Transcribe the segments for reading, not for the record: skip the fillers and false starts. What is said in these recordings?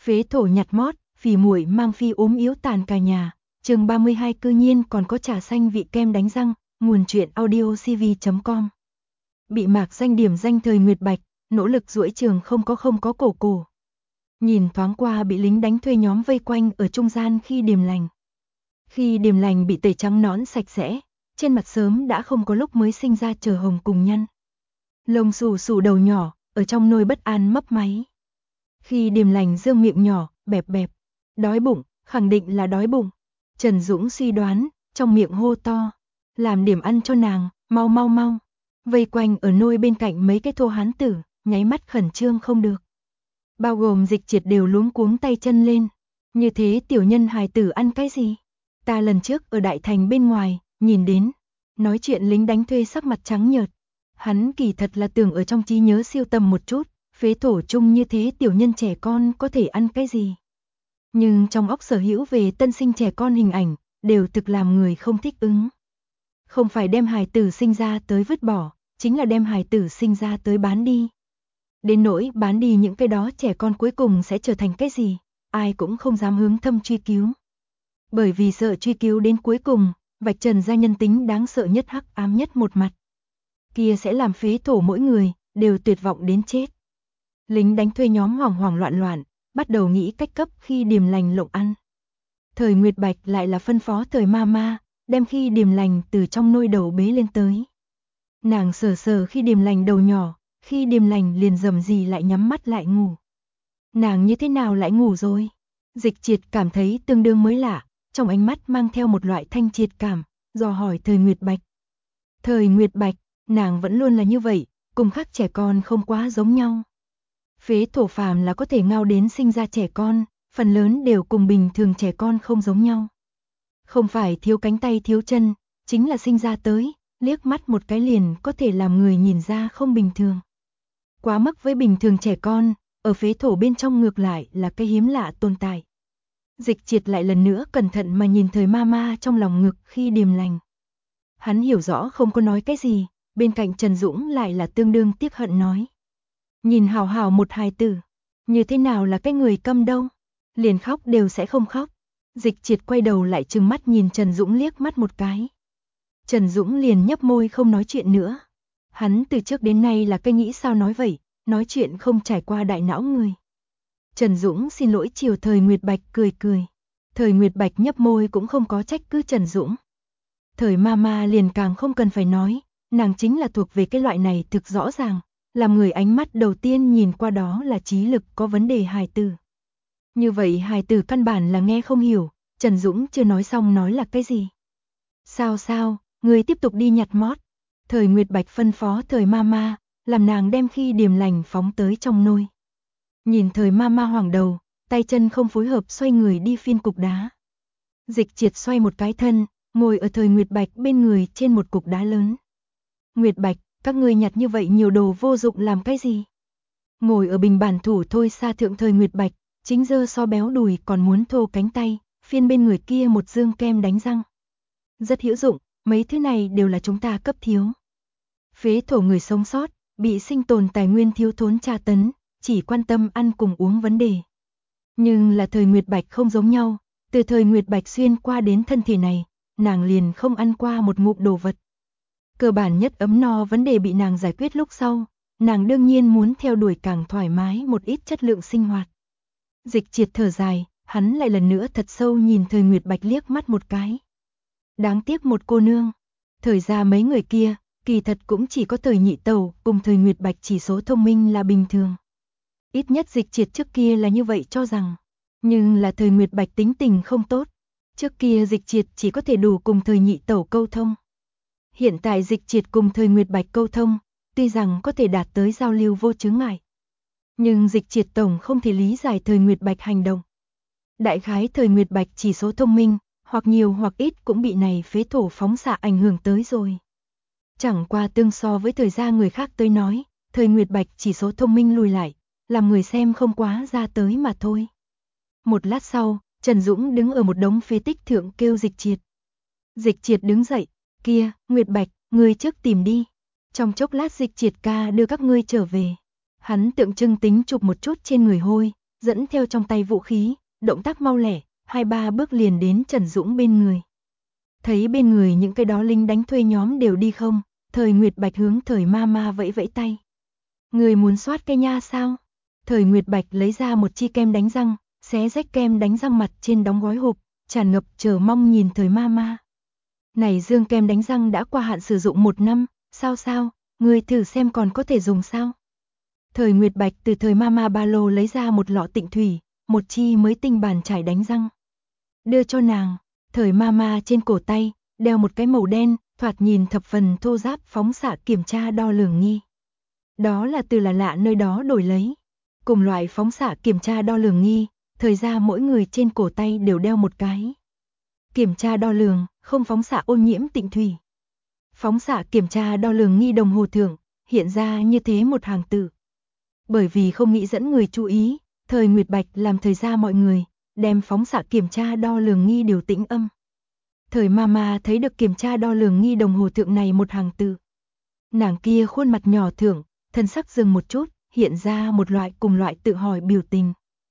Phế thổ nhặt mót, phì muội mang phi ốm yếu tàn cả nhà. Chương 32 cư nhiên còn có trà xanh vị kem đánh răng, nguồn truyện audiocv.com. Bị mạc danh điểm danh Thời Nguyệt Bạch, nỗ lực duỗi trường không có cổ. Nhìn thoáng qua bị lính đánh thuê nhóm vây quanh ở trung gian Khi Điềm Lành. Khi Điềm Lành bị tẩy trắng nõn sạch sẽ, trên mặt sớm đã không có lúc mới sinh ra chờ hồng cùng nhăn. Lông xù xù đầu nhỏ, ở trong nôi bất an mấp máy. Khi Điềm Lành dương miệng nhỏ, bẹp bẹp. Đói bụng, khẳng định là đói bụng. Trần Dũng suy đoán, trong miệng hô to. Làm điểm ăn cho nàng, mau. Vây quanh ở nôi bên cạnh mấy cái thô hán tử, nháy mắt khẩn trương không được. Bao gồm Dịch Triệt đều luống cuống tay chân lên. Như thế tiểu nhân hài tử ăn cái gì? Ta lần trước ở Đại Thành bên ngoài, nhìn đến. Nói chuyện lính đánh thuê sắc mặt trắng nhợt. Hắn kỳ thật là tưởng ở trong trí nhớ siêu tầm một chút. Phế thổ chung như thế tiểu nhân trẻ con có thể ăn cái gì? Nhưng trong óc sở hữu về tân sinh trẻ con hình ảnh, đều thực làm người không thích ứng. Không phải đem hài tử sinh ra tới vứt bỏ, chính là đem hài tử sinh ra tới bán đi. Đến nỗi bán đi những cái đó trẻ con cuối cùng sẽ trở thành cái gì, ai cũng không dám hướng thâm truy cứu. Bởi vì sợ truy cứu đến cuối cùng, vạch trần ra nhân tính đáng sợ nhất hắc ám nhất một mặt. Kia sẽ làm phế thổ mỗi người, đều tuyệt vọng đến chết. Lính đánh thuê nhóm hoảng loạn, bắt đầu nghĩ cách cấp Khi Điềm Lành lộng ăn. Thời Nguyệt Bạch lại là phân phó Thời Mama, đem Khi Điềm Lành từ trong nôi đầu bế lên tới. Nàng sờ Khi Điềm Lành đầu nhỏ, Khi Điềm Lành liền rầm rì lại nhắm mắt lại ngủ. Nàng như thế nào lại ngủ rồi? Dịch Triệt cảm thấy tương đương mới lạ, trong ánh mắt mang theo một loại thanh triệt cảm, dò hỏi Thời Nguyệt Bạch. Thời Nguyệt Bạch, nàng vẫn luôn là như vậy, cùng khác trẻ con không quá giống nhau. Phế thổ phàm là có thể ngao đến sinh ra trẻ con, phần lớn đều cùng bình thường trẻ con không giống nhau. Không phải thiếu cánh tay thiếu chân, chính là sinh ra tới, liếc mắt một cái liền có thể làm người nhìn ra không bình thường. Quá mức với bình thường trẻ con, ở phế thổ bên trong ngược lại là cái hiếm lạ tồn tại. Dịch Triệt lại lần nữa cẩn thận mà nhìn Thời Mama trong lòng ngực Khi Điềm Lành. Hắn hiểu rõ không có nói cái gì, bên cạnh Trần Dũng lại là tương đương tiếc hận nói. Nhìn hào một hài tử, như thế nào là cái người câm đâu, liền khóc đều sẽ không khóc. Dịch Triệt quay đầu lại trừng mắt nhìn Trần Dũng liếc mắt một cái. Trần Dũng liền nhấp môi không nói chuyện nữa. Hắn từ trước đến nay là cái nghĩ sao nói vậy, nói chuyện không trải qua đại não người. Trần Dũng xin lỗi chiều Thời Nguyệt Bạch cười. Thời Nguyệt Bạch nhấp môi cũng không có trách cứ Trần Dũng. Thời Mama liền càng không cần phải nói, nàng chính là thuộc về cái loại này thực rõ ràng. Làm người ánh mắt đầu tiên nhìn qua đó là trí lực có vấn đề hài tử. Như vậy hài tử căn bản là nghe không hiểu, Trần Dũng chưa nói xong nói là cái gì. Sao, người tiếp tục đi nhặt mót. Thời Nguyệt Bạch phân phó Thời Mama, làm nàng đem Khi Điềm Lành phóng tới trong nôi. Nhìn Thời Mama hoảng đầu, tay chân không phối hợp xoay người đi phiên cục đá. Dịch Triệt xoay một cái thân, ngồi ở Thời Nguyệt Bạch bên người trên một cục đá lớn. Nguyệt Bạch, các ngươi nhặt như vậy nhiều đồ vô dụng làm cái gì? Ngồi ở bình bản thủ thôi xa thượng Thời Nguyệt Bạch, chính dơ so béo đùi còn muốn thô cánh tay, phiên bên người kia một dương kem đánh răng. Rất hữu dụng, mấy thứ này đều là chúng ta cấp thiếu. Phế thổ người sống sót, bị sinh tồn tài nguyên thiếu thốn tra tấn, chỉ quan tâm ăn cùng uống vấn đề. Nhưng là Thời Nguyệt Bạch không giống nhau, từ Thời Nguyệt Bạch xuyên qua đến thân thể này, nàng liền không ăn qua một ngụm đồ vật. Cơ bản nhất ấm no vấn đề bị nàng giải quyết lúc sau, nàng đương nhiên muốn theo đuổi càng thoải mái một ít chất lượng sinh hoạt. Dịch Triệt thở dài, hắn lại lần nữa thật sâu nhìn Thời Nguyệt Bạch liếc mắt một cái. Đáng tiếc một cô nương. Thời ra mấy người kia, kỳ thật cũng chỉ có Thời Nhị Tẩu cùng Thời Nguyệt Bạch chỉ số thông minh là bình thường. Ít nhất Dịch Triệt trước kia là như vậy cho rằng. Nhưng là Thời Nguyệt Bạch tính tình không tốt. Trước kia Dịch Triệt chỉ có thể đủ cùng Thời Nhị Tẩu câu thông. Hiện tại Dịch Triệt cùng Thời Nguyệt Bạch câu thông, tuy rằng có thể đạt tới giao lưu vô chướng ngại. Nhưng Dịch Triệt tổng không thể lý giải Thời Nguyệt Bạch hành động. Đại khái Thời Nguyệt Bạch chỉ số thông minh, hoặc nhiều hoặc ít cũng bị này phế thổ phóng xạ ảnh hưởng tới rồi. Chẳng qua tương so với thời gian người khác tới nói, Thời Nguyệt Bạch chỉ số thông minh lùi lại, làm người xem không quá ra tới mà thôi. Một lát sau, Trần Dũng đứng ở một đống phế tích thượng kêu Dịch Triệt. Dịch Triệt đứng dậy, kia, Nguyệt Bạch, ngươi trước tìm đi. Trong chốc lát Dịch Triệt ca đưa các ngươi trở về. Hắn tượng trưng tính chụp một chút trên người hôi, dẫn theo trong tay vũ khí, động tác mau lẻ, 2-3 bước liền đến Trần Dũng bên người. Thấy bên người những cái đó lính đánh thuê nhóm đều đi không, Thời Nguyệt Bạch hướng Thời Mama vẫy vẫy tay. Người muốn soát cái nha sao? Thời Nguyệt Bạch lấy ra một chi kem đánh răng, xé rách kem đánh răng mặt trên đóng gói hộp, tràn ngập chờ mong nhìn Thời Mama. Này dương kem đánh răng đã qua hạn sử dụng 1 năm, sao, người thử xem còn có thể dùng sao? Thời Nguyệt Bạch từ Thời Mama ba lô lấy ra một lọ tịnh thủy, một chi mới tinh bàn chải đánh răng. Đưa cho nàng, Thời Mama trên cổ tay, đeo một cái màu đen, thoạt nhìn thập phần thô ráp phóng xạ kiểm tra đo lường nghi. Đó là từ là lạ nơi đó đổi lấy. Cùng loại phóng xạ kiểm tra đo lường nghi, thời ra mỗi người trên cổ tay đều đeo một cái. Kiểm tra đo lường, không phóng xạ ô nhiễm tịnh thủy. Phóng xạ kiểm tra đo lường nghi đồng hồ thưởng, hiện ra như thế một hàng tự. Bởi vì không nghĩ dẫn người chú ý, Thời Nguyệt Bạch làm thời ra mọi người, đem phóng xạ kiểm tra đo lường nghi điều tĩnh âm. Thời Mama thấy được kiểm tra đo lường nghi đồng hồ thượng này một hàng tự. Nàng kia khuôn mặt nhỏ thưởng, thân sắc dừng một chút, hiện ra một loại cùng loại tự hỏi biểu tình.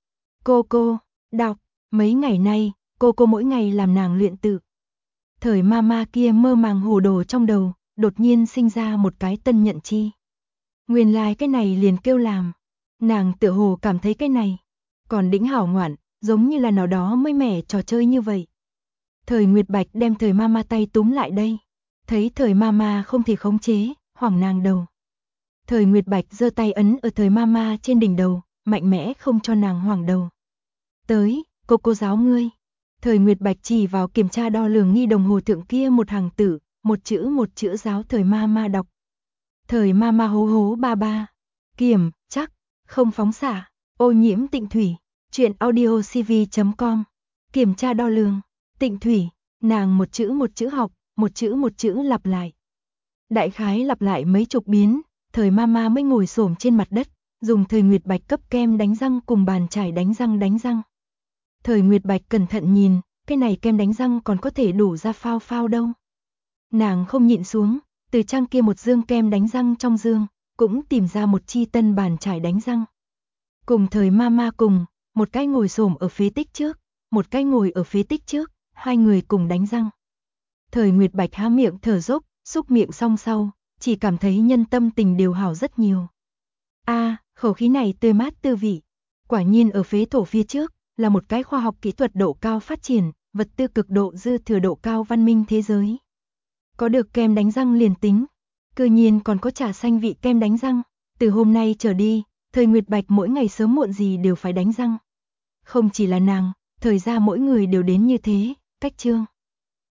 Cô, đọc, mấy ngày nay, cô mỗi ngày làm nàng luyện tự. Thời Mama kia mơ màng hồ đồ trong đầu, đột nhiên sinh ra một cái tân nhận chi. Nguyên lai cái này liền kêu làm. Nàng tựa hồ cảm thấy cái này còn đĩnh hảo ngoạn, giống như là nào đó mới mẻ trò chơi như vậy. Thời Nguyệt Bạch đem Thời Mama tay túm lại đây. Thấy Thời Mama không thể khống chế, hoảng nàng đầu. Thời Nguyệt Bạch giơ tay ấn ở Thời Mama trên đỉnh đầu, mạnh mẽ không cho nàng hoảng đầu. Tới, cô giáo ngươi. Thời Nguyệt Bạch chỉ vào kiểm tra đo lường nghi đồng hồ thượng kia một hàng tử, một chữ giáo Thời Mama đọc. Thời Mama hố hố ba ba. Kiểm, chắc, không phóng xạ, ô nhiễm tịnh thủy. Truyện audio cv.com. Kiểm tra đo lường, tịnh thủy, nàng một chữ học, một chữ lặp lại. Đại khái lặp lại mấy chục biến, Thời Mama mới ngồi xổm trên mặt đất, dùng Thời Nguyệt Bạch cấp kem đánh răng cùng bàn chải đánh răng. Thời Nguyệt Bạch cẩn thận nhìn, cái này kem đánh răng còn có thể đủ ra phao đâu. Nàng không nhịn xuống, từ trang kia một dương kem đánh răng trong dương, cũng tìm ra một chi tân bàn chải đánh răng. Cùng Thời Mama cùng, một cái ngồi xổm ở phía tích trước, một cái ngồi ở phía tích trước, hai người cùng đánh răng. Thời Nguyệt Bạch há miệng thở dốc, xúc miệng xong sau, chỉ cảm thấy nhân tâm tình đều hảo rất nhiều. Khẩu khí này tươi mát tư vị. Quả nhiên ở phế thổ phía trước, là một cái khoa học kỹ thuật độ cao phát triển, vật tư cực độ dư thừa độ cao văn minh thế giới. Có được kem đánh răng liền tính, cư nhiên còn có trà xanh vị kem đánh răng. Từ hôm nay trở đi, Thời Nguyệt Bạch mỗi ngày sớm muộn gì đều phải đánh răng. Không chỉ là nàng, thời ra mỗi người đều đến như thế, cách chương.